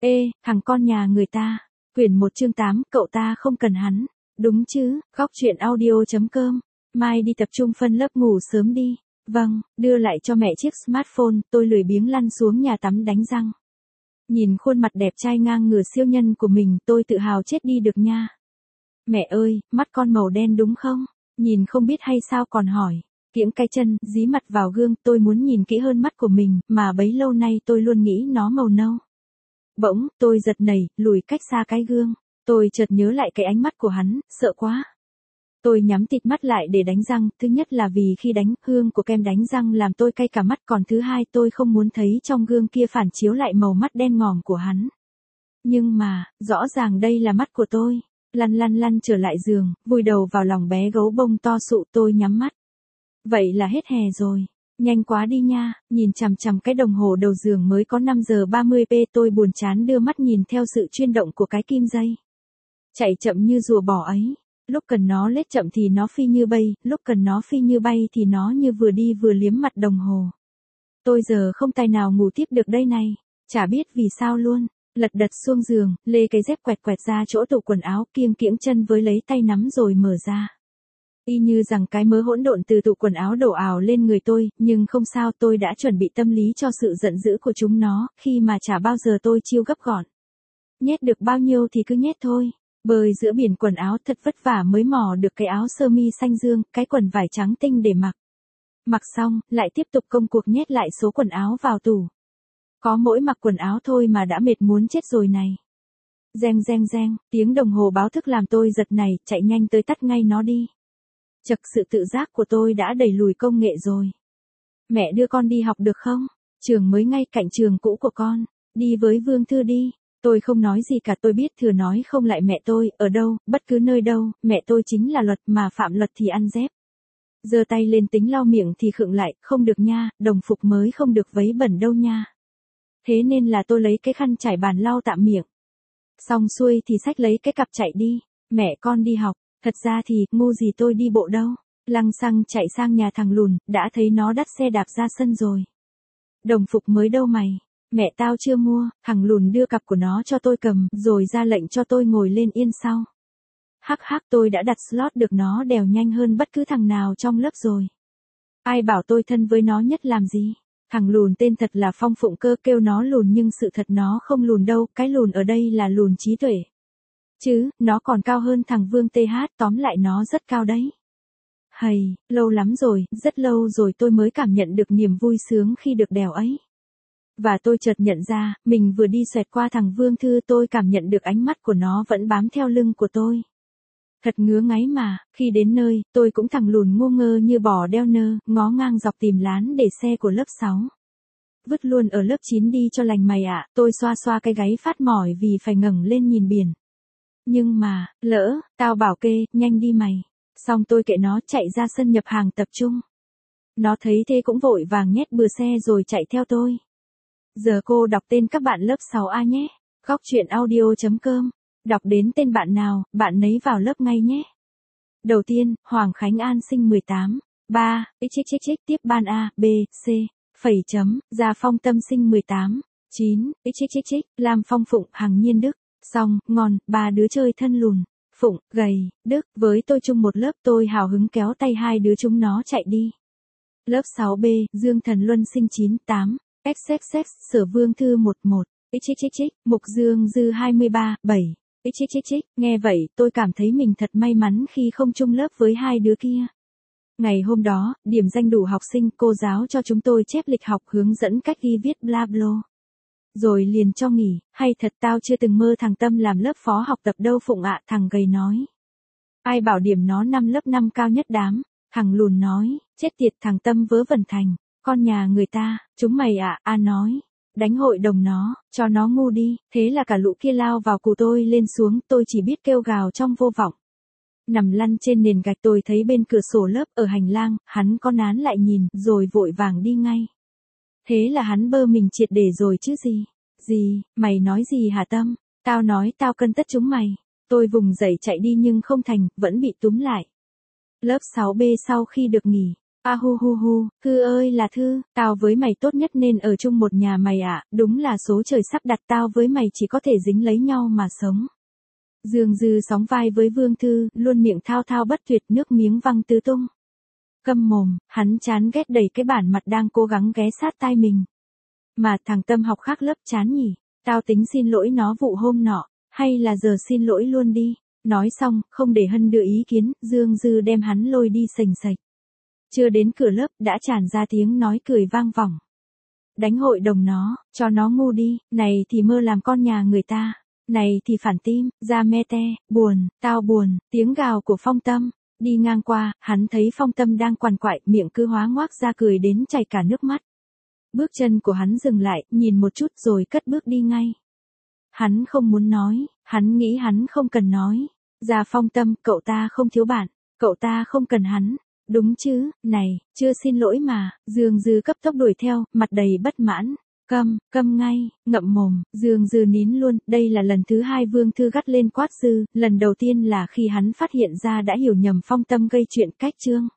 Ê, thằng con nhà người ta. Quyển 1 chương 8, cậu ta không cần hắn. Đúng chứ, góc chuyện audio.com. Mai đi tập trung phân lớp ngủ sớm đi. Vâng, đưa lại cho mẹ chiếc smartphone, tôi lười biếng lăn xuống nhà tắm đánh răng. Nhìn khuôn mặt đẹp trai ngang ngửa siêu nhân của mình, tôi tự hào chết đi được nha. Mẹ ơi, mắt con màu đen đúng không? Nhìn không biết hay sao còn hỏi. Kiễng cái chân, dí mặt vào gương, tôi muốn nhìn kỹ hơn mắt của mình, mà bấy lâu nay tôi luôn nghĩ nó màu nâu. Bỗng, tôi giật nảy, lùi cách xa cái gương. Tôi chợt nhớ lại cái ánh mắt của hắn, sợ quá. Tôi nhắm tịt mắt lại để đánh răng, thứ nhất là vì khi đánh, hương của kem đánh răng làm tôi cay cả mắt, còn thứ hai tôi không muốn thấy trong gương kia phản chiếu lại màu mắt đen ngòm của hắn. Nhưng mà, rõ ràng đây là mắt của tôi. Lăn lăn lăn trở lại giường, vùi đầu vào lòng bé gấu bông to sụ, tôi nhắm mắt. Vậy là hết hè rồi. Nhanh quá đi nha, nhìn chằm chằm cái đồng hồ đầu giường mới có 5 giờ 30 p, tôi buồn chán đưa mắt nhìn theo sự chuyển động của cái kim dây. Chạy chậm như rùa bò ấy, lúc cần nó lết chậm thì nó phi như bay, lúc cần nó phi như bay thì nó như vừa đi vừa liếm mặt đồng hồ. Tôi giờ không tài nào ngủ tiếp được đây này, chả biết vì sao luôn. Lật đật xuống giường, lê cái dép quẹt quẹt ra chỗ tủ quần áo, kiêng kiễng chân với lấy tay nắm rồi mở ra. Y như rằng cái mớ hỗn độn từ tủ quần áo đổ ào lên người tôi, nhưng không sao, tôi đã chuẩn bị tâm lý cho sự giận dữ của chúng nó, khi mà chả bao giờ tôi chiêu gấp gọn. Nhét được bao nhiêu thì cứ nhét thôi. Bơi giữa biển quần áo thật vất vả mới mò được cái áo sơ mi xanh dương, cái quần vải trắng tinh để mặc. Mặc xong, lại tiếp tục công cuộc nhét lại số quần áo vào tủ. Có mỗi mặc quần áo thôi mà đã mệt muốn chết rồi này. Reng reng reng, tiếng đồng hồ báo thức làm tôi giật nảy, chạy nhanh tới tắt ngay nó đi. Chật, sự tự giác của tôi đã đẩy lùi công nghệ rồi. Mẹ đưa con đi học được không? Trường mới ngay cạnh trường cũ của con. Đi với Vương Thư đi. Tôi không nói gì cả, tôi biết thừa nói không lại mẹ tôi, ở đâu, bất cứ nơi đâu, mẹ tôi chính là luật, mà phạm luật thì ăn dép. Giơ tay lên tính lau miệng thì khựng lại, không được nha, đồng phục mới không được vấy bẩn đâu nha. Thế nên là tôi lấy cái khăn trải bàn lau tạm miệng. Xong xuôi thì xách lấy cái cặp chạy đi. Mẹ con đi học. Thật ra thì, ngu gì tôi đi bộ đâu. Lăng xăng chạy sang nhà thằng lùn, đã thấy nó dắt xe đạp ra sân rồi. Đồng phục mới đâu mày. Mẹ tao chưa mua. Thằng lùn đưa cặp của nó cho tôi cầm, rồi ra lệnh cho tôi ngồi lên yên sau. Hắc hắc, tôi đã đặt slot được nó đèo nhanh hơn bất cứ thằng nào trong lớp rồi. Ai bảo tôi thân với nó nhất làm gì. Thằng lùn tên thật là Phong Phụng Cơ, kêu nó lùn nhưng sự thật nó không lùn đâu, cái lùn ở đây là lùn trí tuệ. Chứ, nó còn cao hơn thằng Vương TH, tóm lại nó rất cao đấy. Hầy, lâu lắm rồi, rất lâu rồi tôi mới cảm nhận được niềm vui sướng khi được đèo ấy. Và tôi chợt nhận ra, mình vừa đi xoẹt qua thằng Vương Thư, tôi cảm nhận được ánh mắt của nó vẫn bám theo lưng của tôi. Thật ngứa ngáy mà, khi đến nơi, tôi cũng thằng lùn ngu ngơ như bò đeo nơ, ngó ngang dọc tìm lán để xe của lớp 6. Vứt luôn ở lớp 9 đi cho lành mày ạ, tôi xoa xoa cái gáy phát mỏi vì phải ngẩng lên nhìn biển. Nhưng mà, lỡ, tao bảo kê, nhanh đi mày. Xong tôi kệ nó, chạy ra sân nhập hàng tập trung. Nó thấy thế cũng vội vàng nhét bừa xe rồi chạy theo tôi. Giờ cô đọc tên các bạn lớp 6A nhé. Góc chuyện audio.com. Đọc đến tên bạn nào, bạn nấy vào lớp ngay nhé. Đầu tiên, Hoàng Khánh An sinh 18. 3, xxxx tiếp ban A, B, C, phẩy chấm, Gia Phong Tâm sinh 18. 9, xxxx, Lam Phong Phụng, Hằng Nhiên Đức. Xong, ngon, ba đứa chơi thân lùn. Phụng, gầy, Đức, với tôi chung một lớp, tôi hào hứng kéo tay hai đứa chúng nó chạy đi. Lớp 6B, Dương Thần Luân sinh 9, 8, XXX, Sở Vương Thư 11, xxxx, Mục Dương Dư 23, 7, xxxx, nghe vậy, tôi cảm thấy mình thật may mắn khi không chung lớp với hai đứa kia. Ngày hôm đó, điểm danh đủ học sinh, cô giáo cho chúng tôi chép lịch học, hướng dẫn cách ghi viết bla bla. Rồi liền cho nghỉ, hay thật tao chưa từng mơ thằng Tâm làm lớp phó học tập đâu Phụng ạ, thằng gầy nói. Ai bảo điểm nó năm lớp 5 cao nhất đám, thằng lùn nói, chết tiệt thằng Tâm vớ vẩn thành, con nhà người ta, chúng mày ạ, nói. Đánh hội đồng nó, cho nó ngu đi, thế là cả lũ kia lao vào cù tôi lên xuống, tôi chỉ biết kêu gào trong vô vọng. Nằm lăn trên nền gạch tôi thấy bên cửa sổ lớp ở hành lang, hắn có nán lại nhìn, rồi vội vàng đi ngay. Thế là hắn bơ mình triệt để rồi chứ gì. Gì, mày nói gì hả Tâm? Tao nói tao cân tất chúng mày. Tôi vùng dậy chạy đi nhưng không thành, vẫn bị túm lại. Lớp 6B sau khi được nghỉ, A hu hu hu, Thư ơi là Thư, tao với mày tốt nhất nên ở chung một nhà mày ạ, đúng là số trời sắp đặt tao với mày chỉ có thể dính lấy nhau mà sống. Dương Dư sóng vai với Vương Thư, luôn miệng thao thao bất tuyệt, nước miếng văng tứ tung. Câm mồm, hắn chán ghét đẩy cái bản mặt đang cố gắng ghé sát tai mình. Mà thằng Tâm học khác lớp chán nhỉ, tao tính xin lỗi nó vụ hôm nọ, hay là giờ xin lỗi luôn đi. Nói xong, không để Hân đưa ý kiến, Dương Dư đem hắn lôi đi sành sạch. Chưa đến cửa lớp, đã tràn ra tiếng nói cười vang vọng. Đánh hội đồng nó, cho nó ngu đi, này thì mơ làm con nhà người ta, này thì phản tim, ra me te, buồn, tao buồn, tiếng gào của Phong Tâm. Đi ngang qua, hắn thấy Phong Tâm đang quằn quại, miệng cứ hóa ngoác ra cười đến chảy cả nước mắt. Bước chân của hắn dừng lại, nhìn một chút rồi cất bước đi ngay. Hắn không muốn nói, hắn nghĩ hắn không cần nói. Ra Phong Tâm, cậu ta không thiếu bạn, cậu ta không cần hắn. Đúng chứ, này, chưa xin lỗi mà. Dương Dư cấp tốc đuổi theo, mặt đầy bất mãn. Câm ngay, ngậm mồm. Dương Dư nín luôn, đây là lần thứ hai Vương Thư gắt lên quát Dư, lần đầu tiên là khi hắn phát hiện ra đã hiểu nhầm Phong Tâm gây chuyện cách chương.